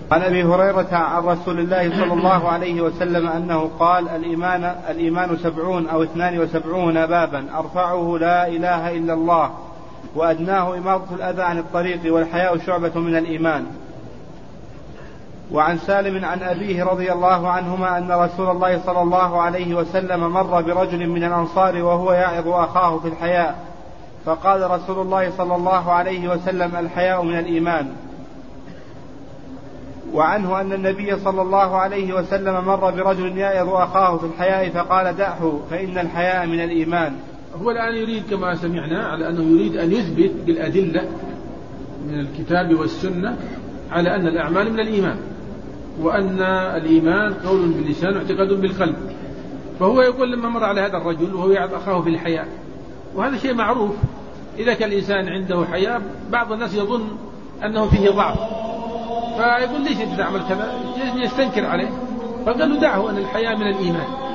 عن أبي هريرة عن رسول الله صلى الله عليه وسلم أنه قال: الإيمان 70 أو 72 بابا، أرفعه لا إله إلا الله، وأدناه إماطة الأذى عن الطريق، والحياء شعبة من الإيمان. وعن سالم عن أبيه رضي الله عنهما أن رسول الله صلى الله عليه وسلم مر برجل من الأنصار وهو يعظ أخاه في الحياء، فقال رسول الله صلى الله عليه وسلم: الحياء من الإيمان. وعنه أن النبي صلى الله عليه وسلم مر برجل يعظ أخاه في الحياء فقال: دعه فإن الحياء من الإيمان. هو الآن يريد كما سمعنا على أنه يريد أن يثبت بالأدلة من الكتاب والسنة على أن الأعمال من الإيمان، وأن الإيمان قول باللسان واعتقاد بالقلب. فهو يقول لما مر على هذا الرجل وهو يعظ أخاه في الحياء، وهذا شيء معروف، إذا كان الإنسان عنده حياء بعض الناس يظن أنه فيه ضعف، فيقول: ليش أنت تعمل كذا؟ يستنكر عليه، فقال له: دعه، أن الحياء من الإيمان.